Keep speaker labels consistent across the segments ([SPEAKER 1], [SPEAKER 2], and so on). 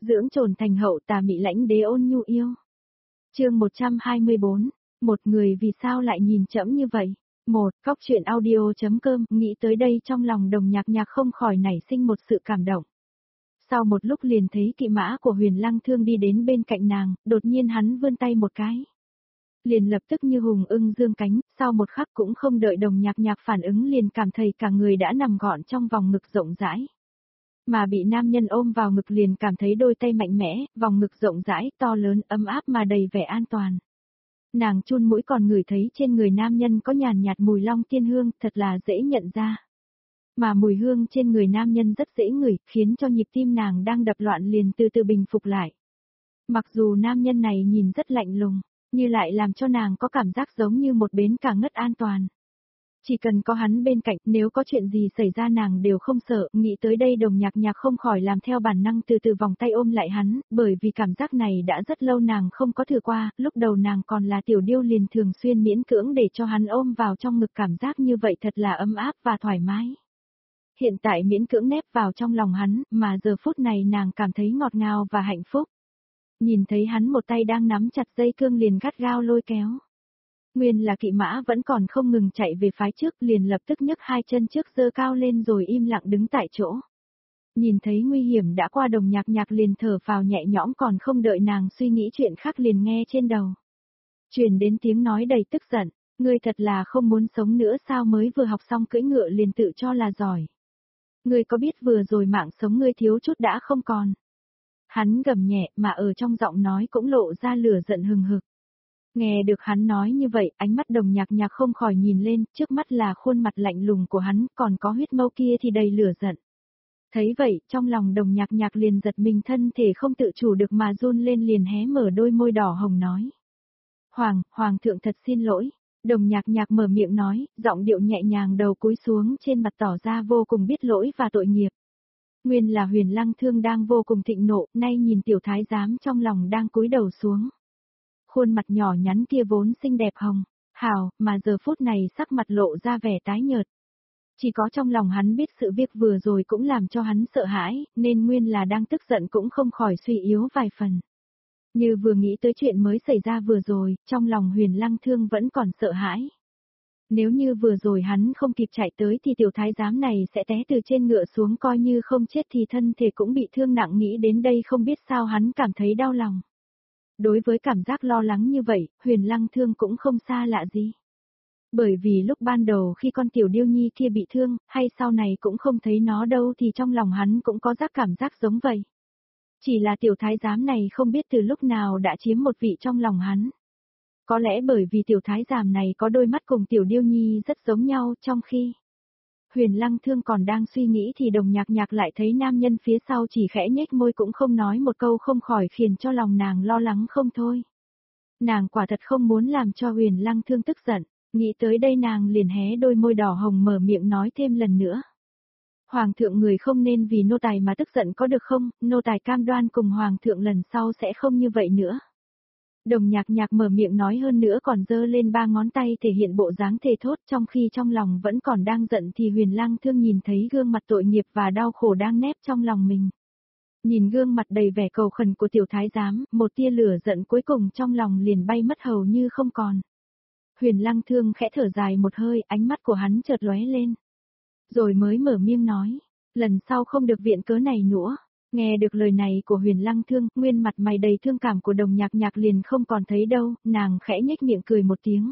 [SPEAKER 1] dưỡng trồn thành hậu tà mị lãnh đế ôn nhu yêu. Chương 124, một người vì sao lại nhìn trẫm như vậy? Cóc truyện audio.com, nghĩ tới đây trong lòng Đồng Nhạc Nhạc không khỏi nảy sinh một sự cảm động. Sau một lúc liền thấy kỵ mã của Huyền Lăng Thương đi đến bên cạnh nàng, đột nhiên hắn vươn tay một cái. Liền lập tức như hùng ưng dương cánh, sau một khắc cũng không đợi Đồng Nhạc Nhạc phản ứng liền cảm thấy cả người đã nằm gọn trong vòng ngực rộng rãi. Mà bị nam nhân ôm vào ngực liền cảm thấy đôi tay mạnh mẽ, vòng ngực rộng rãi, to lớn, ấm áp mà đầy vẻ an toàn. Nàng chun mũi còn ngửi thấy trên người nam nhân có nhàn nhạt mùi long tiên hương, thật là dễ nhận ra. Mà mùi hương trên người nam nhân rất dễ ngửi, khiến cho nhịp tim nàng đang đập loạn liền từ từ bình phục lại. Mặc dù nam nhân này nhìn rất lạnh lùng, nhưng lại làm cho nàng có cảm giác giống như một bến cảng ngất an toàn. Chỉ cần có hắn bên cạnh, nếu có chuyện gì xảy ra nàng đều không sợ, nghĩ tới đây Đồng Nhạc Nhạc không khỏi làm theo bản năng từ từ vòng tay ôm lại hắn, bởi vì cảm giác này đã rất lâu nàng không có thử qua, lúc đầu nàng còn là tiểu điêu liền thường xuyên miễn cưỡng để cho hắn ôm vào trong ngực, cảm giác như vậy thật là ấm áp và thoải mái. Hiện tại miễn cưỡng nép vào trong lòng hắn, mà giờ phút này nàng cảm thấy ngọt ngào và hạnh phúc. Nhìn thấy hắn một tay đang nắm chặt dây cương liền gắt gao lôi kéo. Nguyên là kỵ mã vẫn còn không ngừng chạy về phái trước, liền lập tức nhấc hai chân trước giơ cao lên rồi im lặng đứng tại chỗ. Nhìn thấy nguy hiểm đã qua, Đồng Nhạc Nhạc liền thở phào nhẹ nhõm, còn không đợi nàng suy nghĩ chuyện khác liền nghe trên đầu. Truyền đến tiếng nói đầy tức giận, ngươi thật là không muốn sống nữa sao, mới vừa học xong cưỡi ngựa liền tự cho là giỏi. Ngươi có biết vừa rồi mạng sống ngươi thiếu chút đã không còn. Hắn gầm nhẹ mà ở trong giọng nói cũng lộ ra lửa giận hừng hực. Nghe được hắn nói như vậy, ánh mắt Đồng Nhạc Nhạc không khỏi nhìn lên, trước mắt là khuôn mặt lạnh lùng của hắn, còn có huyết mâu kia thì đầy lửa giận. Thấy vậy, trong lòng Đồng Nhạc Nhạc liền giật mình, thân thể không tự chủ được mà run lên, liền hé mở đôi môi đỏ hồng nói. Hoàng thượng thật xin lỗi. Đồng Nhạc Nhạc mở miệng nói, giọng điệu nhẹ nhàng, đầu cúi xuống trên mặt tỏ ra vô cùng biết lỗi và tội nghiệp. Nguyên là Huyền Lăng Thương đang vô cùng thịnh nộ, nay nhìn tiểu thái giám trong lòng đang cúi đầu xuống. Khuôn mặt nhỏ nhắn kia vốn xinh đẹp hồng, hào, mà giờ phút này sắc mặt lộ ra vẻ tái nhợt. Chỉ có trong lòng hắn biết sự việc vừa rồi cũng làm cho hắn sợ hãi, nên nguyên là đang tức giận cũng không khỏi suy yếu vài phần. Như vừa nghĩ tới chuyện mới xảy ra vừa rồi, trong lòng Huyền Lăng Thương vẫn còn sợ hãi. Nếu như vừa rồi hắn không kịp chạy tới thì tiểu thái giám này sẽ té từ trên ngựa xuống, coi như không chết thì thân thể cũng bị thương nặng, nghĩ đến đây không biết sao hắn cảm thấy đau lòng. Đối với cảm giác lo lắng như vậy, Huyền Lăng Thương cũng không xa lạ gì. Bởi vì lúc ban đầu khi con tiểu điêu nhi kia bị thương, hay sau này cũng không thấy nó đâu, thì trong lòng hắn cũng có cảm giác giống vậy. Chỉ là tiểu thái giám này không biết từ lúc nào đã chiếm một vị trong lòng hắn. Có lẽ bởi vì tiểu thái giám này có đôi mắt cùng tiểu điêu nhi rất giống nhau, trong khi Huyền Lăng Thương còn đang suy nghĩ thì Đồng Nhạc Nhạc lại thấy nam nhân phía sau chỉ khẽ nhếch môi cũng không nói một câu, không khỏi khiến cho lòng nàng lo lắng không thôi. Nàng quả thật không muốn làm cho Huyền Lăng Thương tức giận, nghĩ tới đây nàng liền hé đôi môi đỏ hồng mở miệng nói thêm lần nữa. Hoàng thượng, người không nên vì nô tài mà tức giận có được không, nô tài cam đoan cùng Hoàng thượng lần sau sẽ không như vậy nữa. Đồng Nhạc Nhạc mở miệng nói, hơn nữa còn giơ lên 3 ngón tay thể hiện bộ dáng thề thốt, trong khi trong lòng vẫn còn đang giận thì Huyền Lăng Thương nhìn thấy gương mặt tội nghiệp và đau khổ đang nép trong lòng mình. Nhìn gương mặt đầy vẻ cầu khẩn của tiểu thái giám, một tia lửa giận cuối cùng trong lòng liền bay mất hầu như không còn. Huyền Lăng Thương khẽ thở dài một hơi, ánh mắt của hắn chợt lóe lên. Rồi mới mở miệng nói, lần sau không được viện cớ này nữa. Nghe được lời này của Huyền Lăng Thương, nguyên mặt mày đầy thương cảm của Đồng Nhạc Nhạc liền không còn thấy đâu, nàng khẽ nhếch miệng cười một tiếng.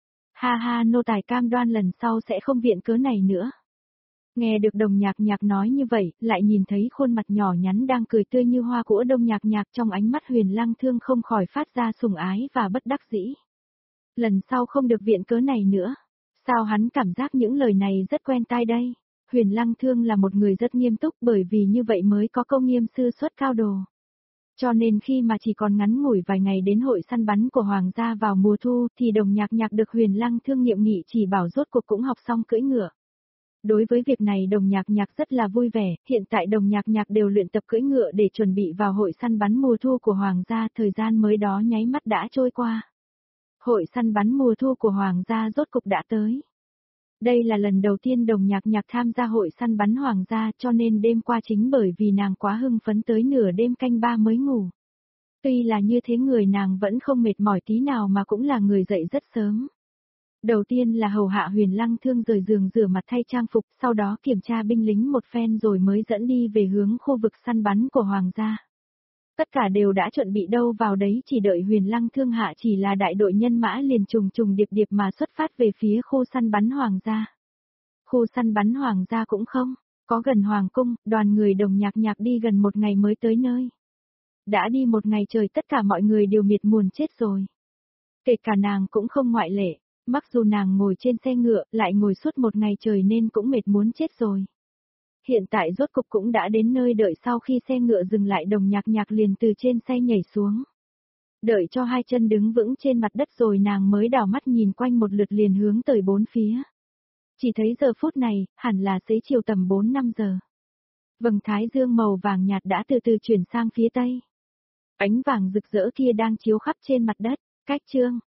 [SPEAKER 1] Ha ha, nô tài cam đoan lần sau sẽ không viện cớ này nữa. Nghe được Đồng Nhạc Nhạc nói như vậy, lại nhìn thấy khuôn mặt nhỏ nhắn đang cười tươi như hoa của Đồng Nhạc Nhạc, trong ánh mắt Huyền Lăng Thương không khỏi phát ra sủng ái và bất đắc dĩ. Lần sau không được viện cớ này nữa. Sao hắn cảm giác những lời này rất quen tai đây? Huyền Lăng Thương là một người rất nghiêm túc, bởi vì như vậy mới có câu nghiêm sư xuất cao đồ. Cho nên khi mà chỉ còn ngắn ngủi vài ngày đến hội săn bắn của Hoàng gia vào mùa thu thì Đồng Nhạc Nhạc được Huyền Lăng Thương nhiệm nghị chỉ bảo rốt cuộc cũng học xong cưỡi ngựa. Đối với việc này Đồng Nhạc Nhạc rất là vui vẻ, hiện tại Đồng Nhạc Nhạc đều luyện tập cưỡi ngựa để chuẩn bị vào hội săn bắn mùa thu của Hoàng gia, thời gian mới đó nháy mắt đã trôi qua. Hội săn bắn mùa thu của Hoàng gia rốt cục đã tới. Đây là lần đầu tiên Đồng Nhạc Nhạc tham gia hội săn bắn hoàng gia, cho nên đêm qua chính bởi vì nàng quá hưng phấn tới nửa đêm canh ba mới ngủ. Tuy là như thế người nàng vẫn không mệt mỏi tí nào mà cũng là người dậy rất sớm. Đầu tiên là hầu hạ Huyền Lăng Thương rời giường rửa mặt thay trang phục, sau đó kiểm tra binh lính một phen rồi mới dẫn đi về hướng khu vực săn bắn của hoàng gia. Tất cả đều đã chuẩn bị đâu vào đấy, chỉ đợi Huyền Lăng Thương hạ chỉ là đại đội nhân mã liền trùng trùng điệp điệp mà xuất phát về phía khu săn bắn hoàng gia. Khu săn bắn hoàng gia cũng không, có gần hoàng cung, đoàn người Đồng Nhạc Nhạc đi gần một ngày mới tới nơi. Đã đi một ngày trời tất cả mọi người đều miệt mùn chết rồi. Kể cả nàng cũng không ngoại lệ, mặc dù nàng ngồi trên xe ngựa lại ngồi suốt một ngày trời nên cũng mệt muốn chết rồi. Hiện tại rốt cục cũng đã đến nơi, đợi sau khi xe ngựa dừng lại Đồng Nhạc Nhạc liền từ trên xe nhảy xuống. Đợi cho hai chân đứng vững trên mặt đất rồi nàng mới đảo mắt nhìn quanh một lượt liền hướng tới bốn phía. Chỉ thấy giờ phút này, hẳn là xế chiều tầm 4-5 giờ. Vầng thái dương màu vàng nhạt đã từ từ chuyển sang phía tây. Ánh vàng rực rỡ kia đang chiếu khắp trên mặt đất, cách chương.